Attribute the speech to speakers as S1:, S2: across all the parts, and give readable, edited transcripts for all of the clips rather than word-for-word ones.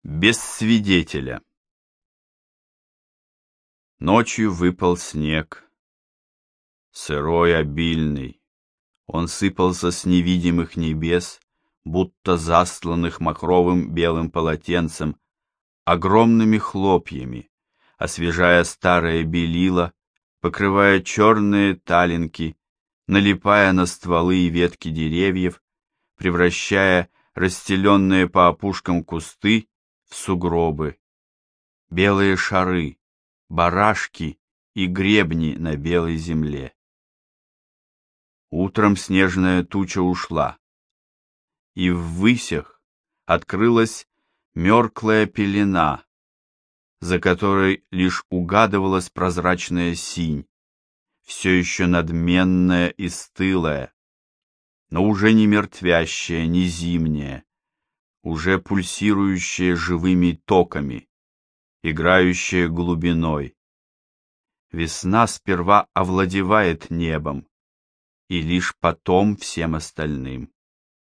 S1: Без свидетеля. Ночью выпал снег, сырой, обильный. Он сыпался с невидимых небес, будто застланных махровым белым полотенцем, огромными хлопьями, освежая старое белило, покрывая черные талинки, налипая на стволы и ветки деревьев, превращая расстеленные по опушкам кусты в сугробы, белые шары, барашки и гребни на белой земле. Утром снежная туча ушла, и ввысях открылась мерклая пелена, за которой лишь угадывалась прозрачная синь, все еще надменная и стылая, но уже не мертвящая, не зимняя, уже пульсирующая живыми токами, играющая глубиной. Весна сперва овладевает небом, и лишь потом всем остальным.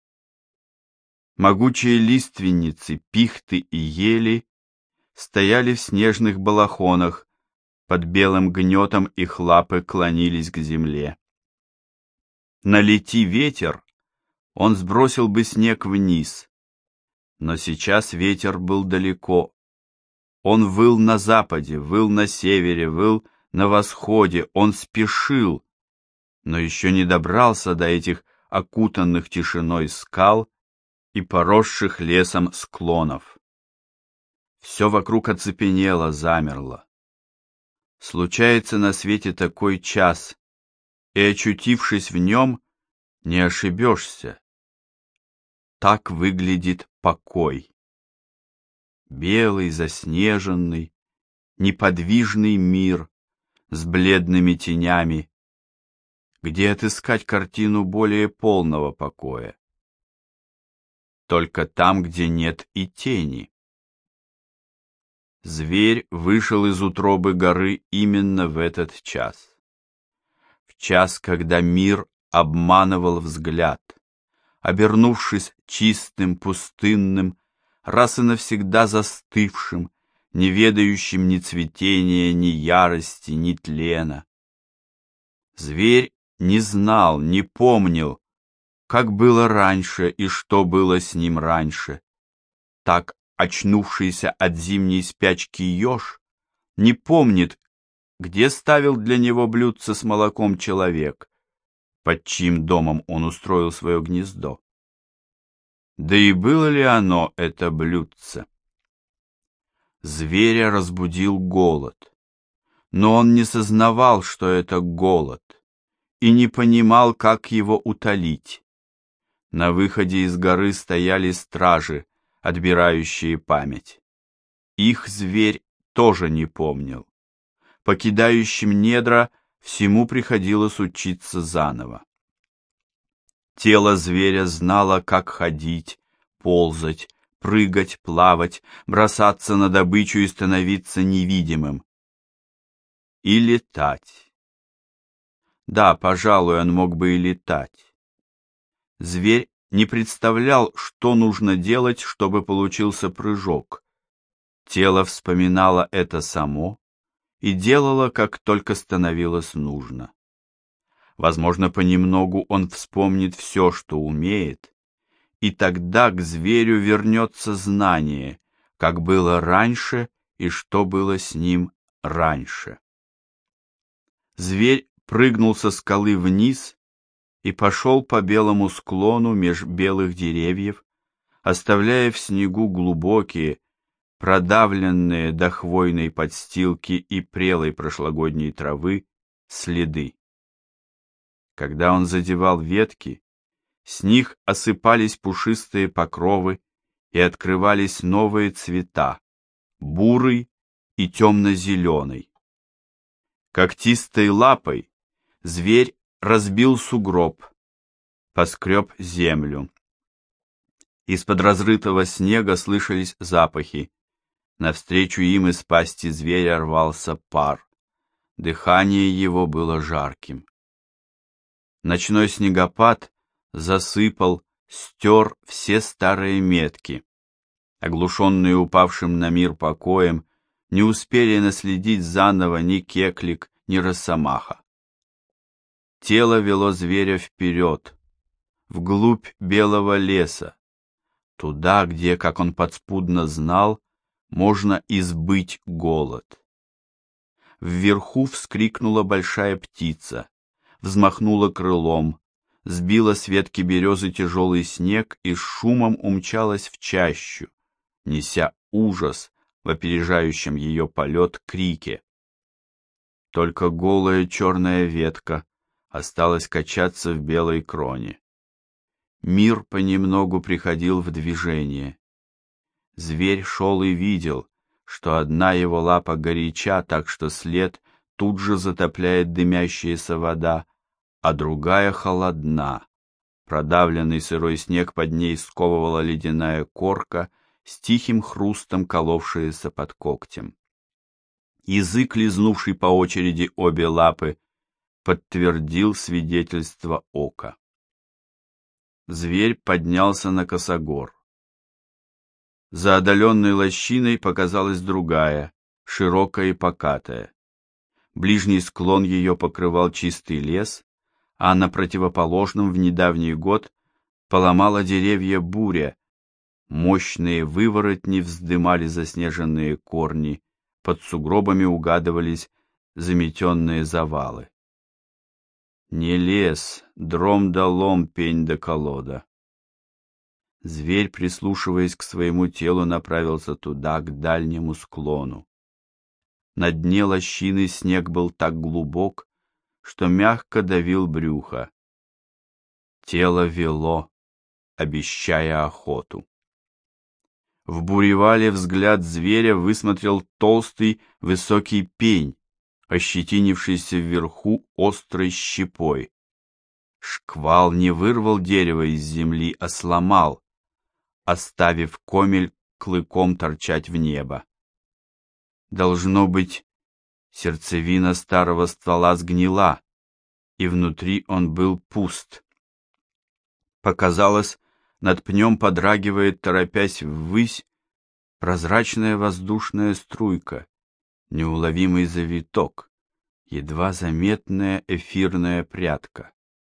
S1: Могучие лиственницы, пихты и ели стояли в снежных балахонах, под белым гнетом их лапы клонились к земле. Налети ветер, он сбросил бы снег вниз, но сейчас ветер был далеко. Он выл на западе, выл на севере, выл на восходе, он спешил, но еще не добрался до этих окутанных тишиной скал и поросших лесом склонов. Все вокруг оцепенело, замерло. Случается на свете такой час, и, очутившись в нем, не ошибешься. Так выглядит покой. Белый, заснеженный, неподвижный мир с бледными тенями, где отыскать картину более полного покоя? Только там, где нет и тени. Зверь вышел из утробы горы именно в этот час. В час, когда мир обманывал взгляд, обернувшись чистым, пустынным, раз и навсегда застывшим, не ведающим ни цветения, ни ярости, ни тлена. Зверь не знал, не помнил, как было раньше и что было с ним раньше. Так очнувшийся от зимней спячки еж не помнит, где ставил для него блюдце с молоком человек, под чьим домом он устроил свое гнездо. Да и было ли оно, это блюдце? Зверя разбудил голод, но он не сознавал, что это голод, и не понимал, как его утолить. На выходе из горы стояли стражи, отбирающие память. Их зверь тоже не помнил. Покидающим недра всему приходилось учиться заново. Тело зверя знало, как ходить, ползать, прыгать, плавать, бросаться на добычу и становиться невидимым. И летать. Да, пожалуй, он мог бы и летать. Зверь не представлял, что нужно делать, чтобы получился прыжок. Тело вспоминало это само и делало, как только становилось нужно. Возможно, понемногу он вспомнит все, что умеет, и тогда к зверю вернется знание, как было раньше и что было с ним раньше. Зверь прыгнул со скалы вниз и пошел по белому склону меж белых деревьев, оставляя в снегу глубокие, продавленные до хвойной подстилки и прелой прошлогодней травы следы. Когда он задевал ветки, с них осыпались пушистые покровы и открывались новые цвета, бурый и темно-зеленый. Когтистой лапой зверь разбил сугроб, поскреб землю. Из-под разрытого снега слышались запахи. Навстречу им из пасти зверя рвался пар. Дыхание его было жарким. Ночной снегопад засыпал, стер все старые метки. Оглушенные упавшим на мир покоем, не успели наследить заново ни Кеклик, ни Росомаха. Тело вело зверя вперед, вглубь белого леса, туда, где, как он подспудно знал, можно избыть голод. Вверху вскрикнула большая птица, взмахнула крылом, сбила с ветки березы тяжелый снег и с шумом умчалась в чащу, неся ужас в опережающем ее полет крике. Только голая черная ветка осталась качаться в белой кроне. Мир понемногу приходил в движение. Зверь шел и видел, что одна его лапа горяча, так что след тут же затопляет дымящаяся вода, а другая холодна. Продавленный сырой снег под ней сковывала ледяная корка, с тихим хрустом коловшаяся под когтем. Язык, лизнувший по очереди обе лапы, подтвердил свидетельство ока. Зверь поднялся на косогор. За отдаленной лощиной показалась другая, широкая и покатая. Ближний склон ее покрывал чистый лес, а на противоположном в недавний год поломала деревья буря. Мощные выворотни вздымали заснеженные корни, под сугробами угадывались заметенные завалы. Не лес, дром да лом, пень да колода. Зверь, прислушиваясь к своему телу, направился туда, к дальнему склону. На дне лощины снег был так глубок, что мягко давил брюхо. Тело вело, обещая охоту. В буревале взгляд зверя высмотрел толстый высокий пень, ощетинившийся вверху острой щепой. Шквал не вырвал дерево из земли, а сломал, оставив комель клыком торчать в небо. Должно быть, сердцевина старого ствола сгнила, и внутри он был пуст. Показалось, над пнем подрагивает, торопясь ввысь, прозрачная воздушная струйка, неуловимый завиток, едва заметная эфирная прядка.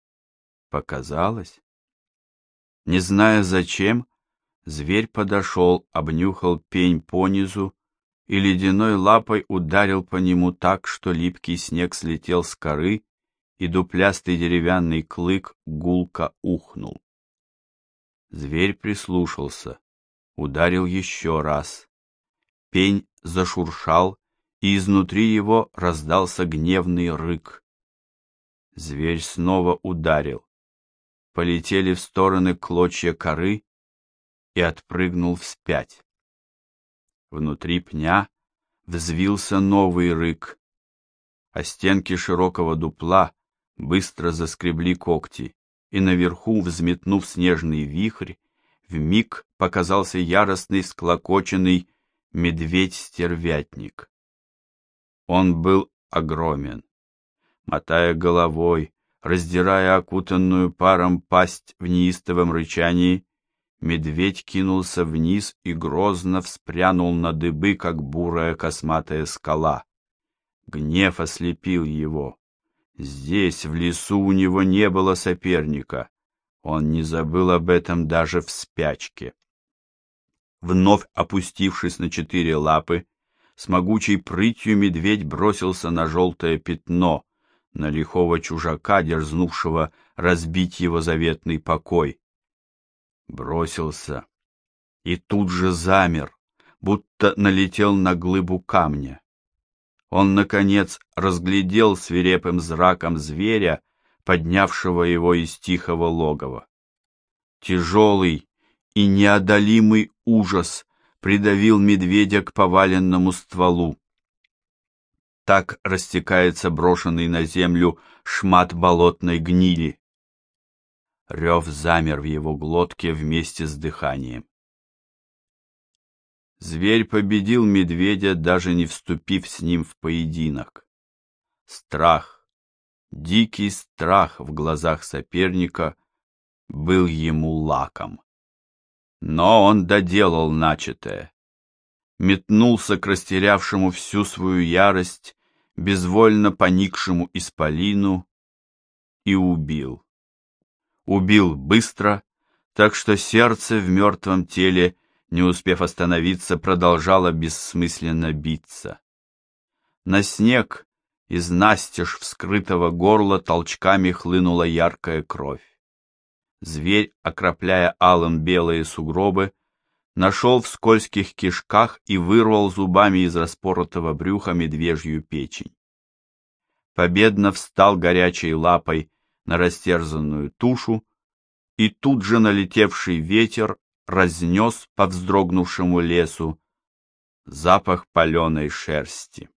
S1: Показалось? Не зная зачем, зверь подошел, обнюхал пень понизу и ледяной лапой ударил по нему так, что липкий снег слетел с коры, и дуплястый деревянный клык гулко ухнул. Зверь прислушался, ударил еще раз. Пень зашуршал, и изнутри его раздался гневный рык. Зверь снова ударил. Полетели в стороны клочья коры и отпрыгнул вспять. Внутри пня взвился новый рык, а стенки широкого дупла быстро заскребли когти, и наверху, взметнув снежный вихрь, вмиг показался яростный всклокоченный медведь-стервятник. Он был огромен. Мотая головой, раздирая окутанную паром пасть в неистовом рычании, медведь кинулся вниз и грозно вспрянул на дыбы, как бурая косматая скала. Гнев ослепил его. Здесь, в лесу, у него не было соперника. Он не забыл об этом даже в спячке. Вновь опустившись на 4 лапы, с могучей прытью медведь бросился на желтое пятно, на лихого чужака, дерзнувшего разбить его заветный покой. Бросился и тут же замер, будто налетел на глыбу камня. Он, наконец, разглядел свирепым зраком зверя, поднявшего его из тихого логова. Тяжелый и неодолимый ужас придавил медведя к поваленному стволу. Так растекается брошенный на землю шмат болотной гнили. Рев замер в его глотке вместе с дыханием. Зверь победил медведя, даже не вступив с ним в поединок. Страх, дикий страх в глазах соперника был ему лаком. Но он доделал начатое. Метнулся к растерявшему всю свою ярость, безвольно поникшему исполину и убил. Убил быстро, так что сердце в мертвом теле, не успев остановиться, продолжало бессмысленно биться. На снег из настежь вскрытого горла толчками хлынула яркая кровь. Зверь, окропляя алым белые сугробы, нашел в скользких кишках и вырвал зубами из распоротого брюха медвежью печень. Победно встал горячей лапой на растерзанную тушу, и тут же налетевший ветер разнес по вздрогнувшему лесу запах паленой шерсти.